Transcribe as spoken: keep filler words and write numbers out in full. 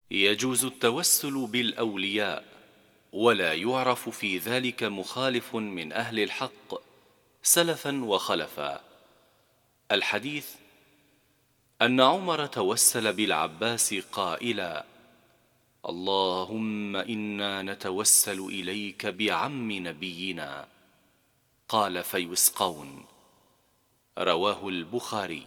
يجوز التوسل بالأولياء، ولا يعرف في ذلك مخالف من أهل الحق سلفا وخلفا. الحديث: أن عمر توسل بالعباس قائلا: اللهم إنا نتوسل إليك بعم نبينا. قال فيسقون. رواه البخاري.